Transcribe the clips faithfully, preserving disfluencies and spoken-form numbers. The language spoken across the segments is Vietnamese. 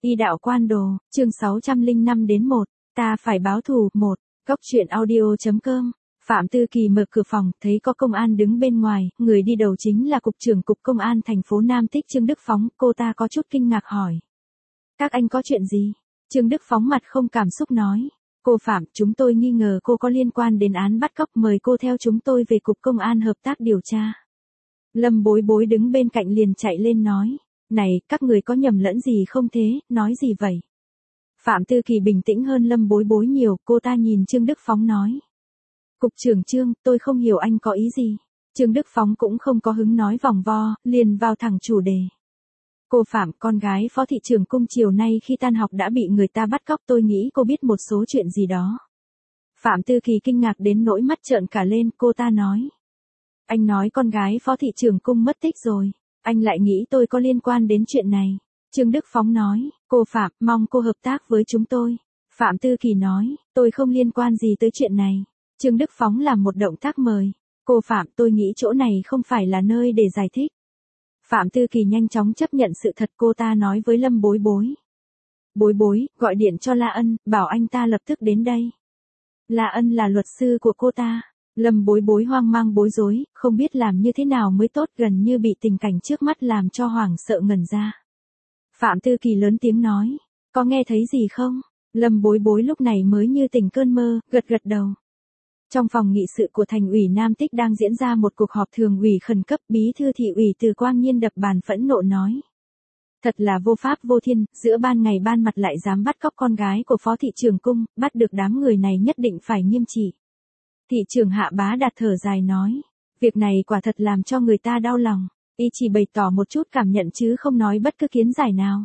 Y đạo quan đồ, chương sáu trăm lẻ năm đến một, ta phải báo thù, một, góc truyện audio chấm com. Phạm Tư Kỳ mở cửa phòng, thấy có công an đứng bên ngoài, người đi đầu chính là Cục trưởng Cục Công an thành phố Nam Tích Trương Đức Phóng, cô ta có chút kinh ngạc hỏi. Các anh có chuyện gì? Trương Đức Phóng mặt không cảm xúc nói. Cô Phạm, chúng tôi nghi ngờ cô có liên quan đến án bắt cóc, mời cô theo chúng tôi về Cục Công an hợp tác điều tra. Lâm Bối Bối đứng bên cạnh liền chạy lên nói. Này, các người có nhầm lẫn gì không thế, nói gì vậy? Phạm Tư Kỳ bình tĩnh hơn Lâm Bối Bối nhiều, cô ta nhìn Trương Đức Phóng nói. Cục trưởng Trương, tôi không hiểu anh có ý gì. Trương Đức Phóng cũng không có hứng nói vòng vo, liền vào thẳng chủ đề. Cô Phạm, con gái Phó thị trưởng Cung chiều nay khi tan học đã bị người ta bắt cóc, tôi nghĩ cô biết một số chuyện gì đó. Phạm Tư Kỳ kinh ngạc đến nỗi mắt trợn cả lên, cô ta nói. Anh nói con gái Phó thị trưởng Cung mất tích rồi. Anh lại nghĩ tôi có liên quan đến chuyện này. Trương Đức Phóng nói, cô Phạm, mong cô hợp tác với chúng tôi. Phạm Tư Kỳ nói, tôi không liên quan gì tới chuyện này. Trương Đức Phóng làm một động tác mời. Cô Phạm, tôi nghĩ chỗ này không phải là nơi để giải thích. Phạm Tư Kỳ nhanh chóng chấp nhận sự thật, cô ta nói với Lâm Bối Bối. Bối Bối, gọi điện cho La Ân, bảo anh ta lập tức đến đây. La Ân là luật sư của cô ta. Lâm Bối Bối hoang mang bối rối, không biết làm như thế nào mới tốt, gần như bị tình cảnh trước mắt làm cho hoảng sợ ngẩn ra. Phạm Tư Kỳ lớn tiếng nói, có nghe thấy gì không? Lâm Bối Bối lúc này mới như tỉnh cơn mơ, gật gật đầu. Trong phòng nghị sự của thành ủy Nam Tích đang diễn ra một cuộc họp thường ủy khẩn cấp, bí thư thị ủy Từ Quang Nhiên đập bàn phẫn nộ nói. Thật là vô pháp vô thiên, giữa ban ngày ban mặt lại dám bắt cóc con gái của Phó thị trưởng Cung, bắt được đám người này nhất định phải nghiêm trị. Thị trưởng Hạ Bá Đạt thở dài nói, việc này quả thật làm cho người ta đau lòng, y chỉ bày tỏ một chút cảm nhận chứ không nói bất cứ kiến giải nào.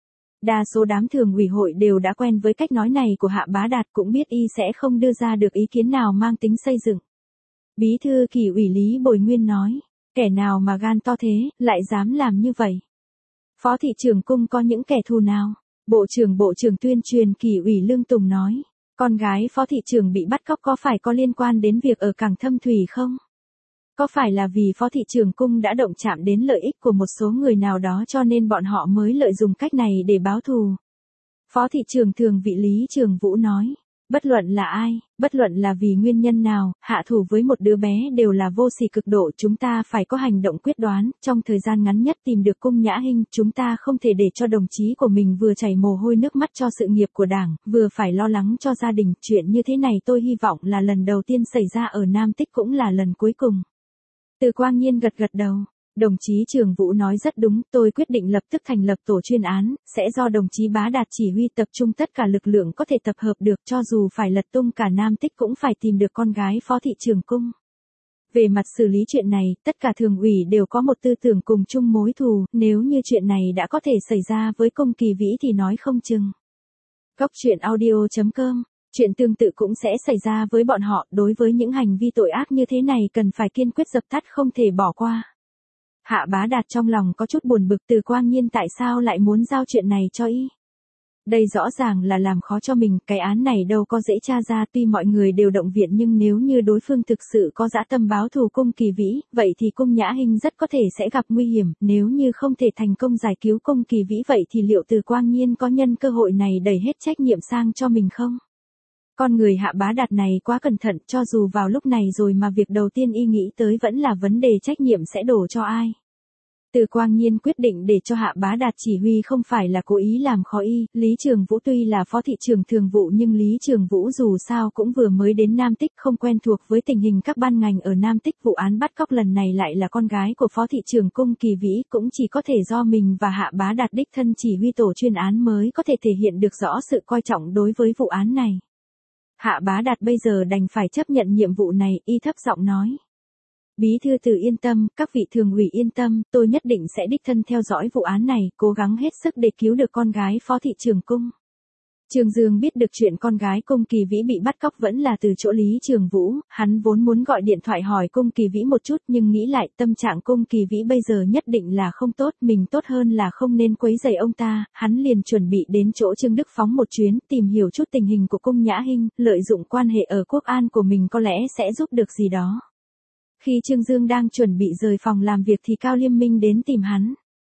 Đa số đám thường ủy hội đều đã quen với cách nói này của Hạ Bá Đạt, cũng biết y sẽ không đưa ra được ý kiến nào mang tính xây dựng. Bí thư Kỷ ủy Lý Bồi Nguyên nói, kẻ nào mà gan to thế, lại dám làm như vậy? Phó thị trưởng Cung có những kẻ thù nào? Bộ trưởng Bộ trưởng Tuyên truyền Kỷ ủy Lương Tùng nói. Con gái Phó thị trưởng bị bắt cóc có phải có liên quan đến việc ở cảng Thâm Thủy không? Có phải là vì Phó thị trưởng Cung đã động chạm đến lợi ích của một số người nào đó cho nên bọn họ mới lợi dụng cách này để báo thù? Phó thị trưởng Thường vị Lý Trường Vũ nói, bất luận là ai, bất luận là vì nguyên nhân nào, hạ thủ với một đứa bé đều là vô sỉ cực độ, chúng ta phải có hành động quyết đoán, trong thời gian ngắn nhất tìm được Cung Nhã Hinh, chúng ta không thể để cho đồng chí của mình vừa chảy mồ hôi nước mắt cho sự nghiệp của Đảng, vừa phải lo lắng cho gia đình, chuyện như thế này tôi hy vọng là lần đầu tiên xảy ra ở Nam Tích cũng là lần cuối cùng. Từ Quang Nhiên gật gật đầu. Đồng chí Trường Vũ nói rất đúng, tôi quyết định lập tức thành lập tổ chuyên án, sẽ do đồng chí Bá Đạt chỉ huy, tập trung tất cả lực lượng có thể tập hợp được, cho dù phải lật tung cả Nam Tích cũng phải tìm được con gái Phó thị trưởng Cung. Về mặt xử lý chuyện này, tất cả thường ủy đều có một tư tưởng cùng chung mối thù, nếu như chuyện này đã có thể xảy ra với Cung Kỳ Vĩ thì nói không chừng. Góc truyện audio chấm com. Chuyện tương tự cũng sẽ xảy ra với bọn họ, đối với những hành vi tội ác như thế này cần phải kiên quyết dập tắt, không thể bỏ qua. Hạ Bá Đạt trong lòng có chút buồn bực, Từ Quang Nhiên tại sao lại muốn giao chuyện này cho y. Đây rõ ràng là làm khó cho mình, cái án này đâu có dễ tra ra, tuy mọi người đều động viện nhưng nếu như đối phương thực sự có dã tâm báo thù Cung Kỳ Vĩ, vậy thì Cung Nhã Hinh rất có thể sẽ gặp nguy hiểm, nếu như không thể thành công giải cứu Cung Kỳ Vĩ vậy thì liệu Từ Quang Nhiên có nhân cơ hội này đẩy hết trách nhiệm sang cho mình không? Con người Hạ Bá Đạt này quá cẩn thận, cho dù vào lúc này rồi mà việc đầu tiên y nghĩ tới vẫn là vấn đề trách nhiệm sẽ đổ cho ai. Từ Quang Nhiên quyết định để cho Hạ Bá Đạt chỉ huy không phải là cố ý làm khó y, Lý Trường Vũ tuy là Phó thị trưởng thường vụ nhưng Lý Trường Vũ dù sao cũng vừa mới đến Nam Tích, không quen thuộc với tình hình các ban ngành ở Nam Tích, vụ án bắt cóc lần này lại là con gái của Phó thị trưởng Cung Kỳ Vĩ, cũng chỉ có thể do mình và Hạ Bá Đạt đích thân chỉ huy tổ chuyên án mới có thể thể hiện được rõ sự coi trọng đối với vụ án này. Hạ Bá Đạt bây giờ đành phải chấp nhận nhiệm vụ này, y thấp giọng nói. Bí thư Từ yên tâm, các vị thường ủy yên tâm, tôi nhất định sẽ đích thân theo dõi vụ án này, cố gắng hết sức để cứu được con gái Phó thị trưởng Cung. Trương Dương biết được chuyện con gái Cung Kỳ Vĩ bị bắt cóc vẫn là từ chỗ Lý Trường Vũ, hắn vốn muốn gọi điện thoại hỏi Cung Kỳ Vĩ một chút nhưng nghĩ lại tâm trạng Cung Kỳ Vĩ bây giờ nhất định là không tốt, mình tốt hơn là không nên quấy rầy ông ta, hắn liền chuẩn bị đến chỗ Trương Đức Phóng một chuyến, tìm hiểu chút tình hình của Cung Nhã Hinh, lợi dụng quan hệ ở Quốc An của mình có lẽ sẽ giúp được gì đó. Khi Trương Dương đang chuẩn bị rời phòng làm việc thì Cao Liêm Minh đến tìm hắn.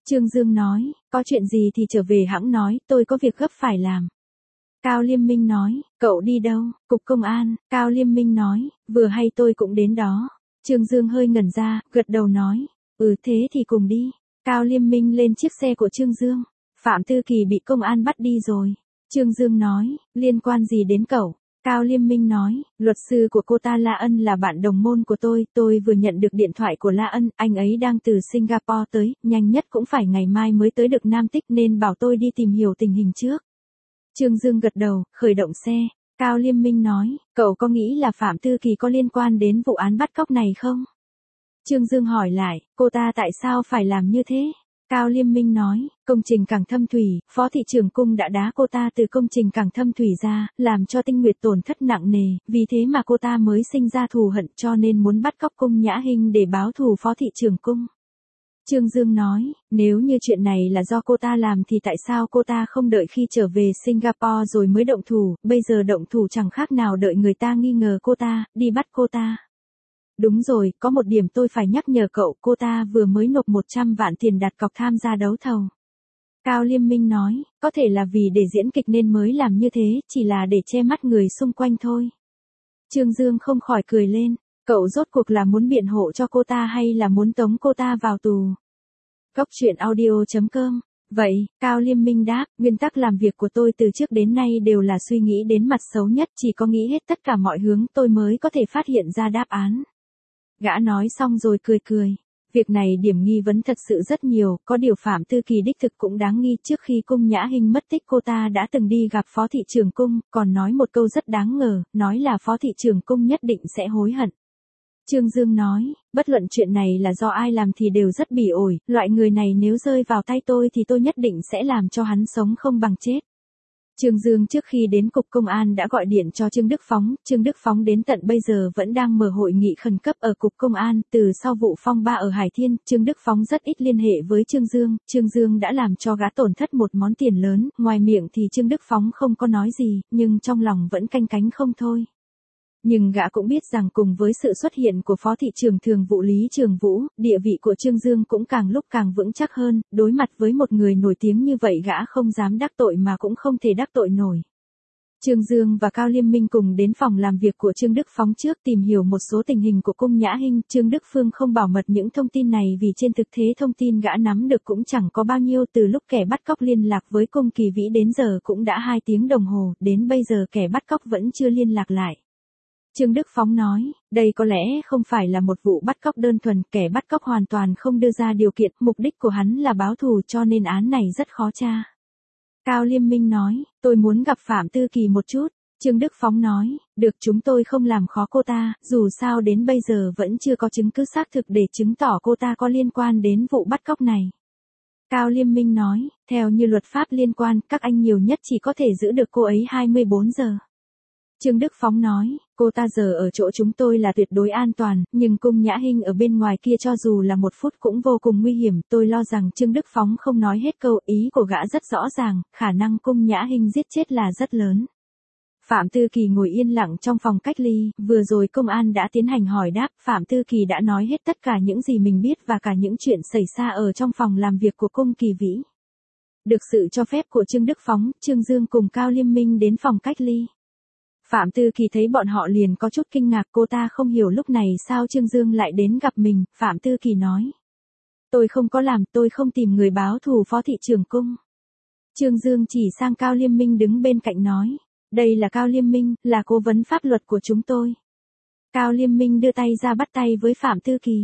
Trương Dương nói, có chuyện gì thì trở về hẵng nói, tôi có việc gấp phải làm. Cao Liêm Minh nói, cậu đi đâu? Cục công an. Cao Liêm Minh nói, vừa hay tôi cũng đến đó. Trương Dương hơi ngẩn ra, gật đầu nói, ừ thế thì cùng đi. Cao Liêm Minh lên chiếc xe của Trương Dương. Phạm Tư Kỳ bị công an bắt đi rồi. Trương Dương nói, liên quan gì đến cậu? Cao Liêm Minh nói, luật sư của cô ta La Ân là bạn đồng môn của tôi, tôi vừa nhận được điện thoại của La Ân, anh ấy đang từ Singapore tới, nhanh nhất cũng phải ngày mai mới tới được Nam Tích nên bảo tôi đi tìm hiểu tình hình trước. Trương Dương gật đầu, khởi động xe. Cao Liêm Minh nói, cậu có nghĩ là Phạm Tư Kỳ có liên quan đến vụ án bắt cóc này không? Trương Dương hỏi lại, cô ta tại sao phải làm như thế? Cao Liêm Minh nói, công trình Cảng Thâm Thủy, Phó thị trưởng cung đã đá cô ta từ công trình Cảng Thâm Thủy ra, làm cho Tinh Nguyệt tổn thất nặng nề, vì thế mà cô ta mới sinh ra thù hận cho nên muốn bắt cóc Cung Nhã Hinh để báo thù Phó thị trưởng cung. Trương Dương nói, nếu như chuyện này là do cô ta làm thì tại sao cô ta không đợi khi trở về Singapore rồi mới động thủ, bây giờ động thủ chẳng khác nào đợi người ta nghi ngờ cô ta, đi bắt cô ta. Đúng rồi, có một điểm tôi phải nhắc nhở cậu, cô ta vừa mới nộp một trăm vạn tiền đặt cọc tham gia đấu thầu. Cao Liêm Minh nói, có thể là vì để diễn kịch nên mới làm như thế, chỉ là để che mắt người xung quanh thôi. Trương Dương không khỏi cười lên, cậu rốt cuộc là muốn biện hộ cho cô ta hay là muốn tống cô ta vào tù? Góc truyện audio chấm com. Vậy, Cao Liêm Minh đáp, nguyên tắc làm việc của tôi từ trước đến nay đều là suy nghĩ đến mặt xấu nhất, chỉ có nghĩ hết tất cả mọi hướng tôi mới có thể phát hiện ra đáp án. Gã nói xong rồi cười cười. Việc này điểm nghi vấn thật sự rất nhiều, có điều Phạm Tư Kỳ đích thực cũng đáng nghi, trước khi Cung Nhã Hinh mất tích cô ta đã từng đi gặp Phó thị trưởng cung, còn nói một câu rất đáng ngờ, nói là Phó thị trưởng cung nhất định sẽ hối hận. Trương Dương nói, bất luận chuyện này là do ai làm thì đều rất bỉ ổi, loại người này nếu rơi vào tay tôi thì tôi nhất định sẽ làm cho hắn sống không bằng chết. Trương Dương trước khi đến cục công an đã gọi điện cho Trương Đức Phóng, Trương Đức Phóng đến tận bây giờ vẫn đang mở hội nghị khẩn cấp ở cục công an, từ sau vụ phong ba ở Hải Thiên, Trương Đức Phóng rất ít liên hệ với Trương Dương, Trương Dương đã làm cho gã tổn thất một món tiền lớn, ngoài miệng thì Trương Đức Phóng không có nói gì, nhưng trong lòng vẫn canh cánh không thôi. Nhưng gã cũng biết rằng cùng với sự xuất hiện của Phó thị trưởng thường vụ Lý Trường Vũ, địa vị của Trương Dương cũng càng lúc càng vững chắc hơn, đối mặt với một người nổi tiếng như vậy gã không dám đắc tội mà cũng không thể đắc tội nổi. Trương Dương và Cao Liêm Minh cùng đến phòng làm việc của Trương Đức Phóng trước tìm hiểu một số tình hình của Cung Nhã Hinh, Trương Đức Phương không bảo mật những thông tin này vì trên thực tế thông tin gã nắm được cũng chẳng có bao nhiêu, từ lúc kẻ bắt cóc liên lạc với Cung Kỳ Vĩ đến giờ cũng đã hai tiếng đồng hồ, đến bây giờ kẻ bắt cóc vẫn chưa liên lạc lại. Trương Đức Phóng nói, đây có lẽ không phải là một vụ bắt cóc đơn thuần, kẻ bắt cóc hoàn toàn không đưa ra điều kiện, mục đích của hắn là báo thù cho nên án này rất khó tra. Cao Liêm Minh nói, tôi muốn gặp Phạm Tư Kỳ một chút. Trương Đức Phóng nói, được, chúng tôi không làm khó cô ta, dù sao đến bây giờ vẫn chưa có chứng cứ xác thực để chứng tỏ cô ta có liên quan đến vụ bắt cóc này. Cao Liêm Minh nói, theo như luật pháp liên quan, các anh nhiều nhất chỉ có thể giữ được cô ấy hai mươi bốn giờ. Trương Đức Phóng nói, cô ta giờ ở chỗ chúng tôi là tuyệt đối an toàn, nhưng Cung Nhã Hinh ở bên ngoài kia cho dù là một phút cũng vô cùng nguy hiểm, tôi lo rằng Trương Đức Phóng không nói hết câu, ý của gã rất rõ ràng, khả năng Cung Nhã Hinh giết chết là rất lớn. Phạm Tư Kỳ ngồi yên lặng trong phòng cách ly, vừa rồi công an đã tiến hành hỏi đáp, Phạm Tư Kỳ đã nói hết tất cả những gì mình biết và cả những chuyện xảy ra ở trong phòng làm việc của Cung Kỳ Vĩ. Được sự cho phép của Trương Đức Phóng, Trương Dương cùng Cao Liêm Minh đến phòng cách ly. Phạm Tư Kỳ thấy bọn họ liền có chút kinh ngạc, cô ta không hiểu lúc này sao Trương Dương lại đến gặp mình. Phạm Tư Kỳ nói, tôi không có làm, tôi không tìm người báo thù Phó thị trưởng cung. Trương Dương chỉ sang Cao Liêm Minh đứng bên cạnh nói, đây là Cao Liêm Minh, là cố vấn pháp luật của chúng tôi. Cao Liêm Minh đưa tay ra bắt tay với Phạm Tư Kỳ.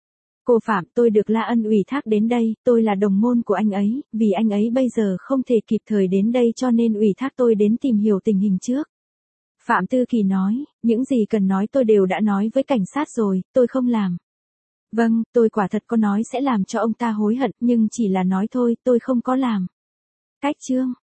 Cô Phạm, tôi được La Ân ủy thác đến đây, tôi là đồng môn của anh ấy, vì anh ấy bây giờ không thể kịp thời đến đây cho nên ủy thác tôi đến tìm hiểu tình hình trước. Phạm Tư Kỳ nói, những gì cần nói tôi đều đã nói với cảnh sát rồi, tôi không làm. Vâng, tôi quả thật có nói sẽ làm cho ông ta hối hận, nhưng chỉ là nói thôi, tôi không có làm. Cách chương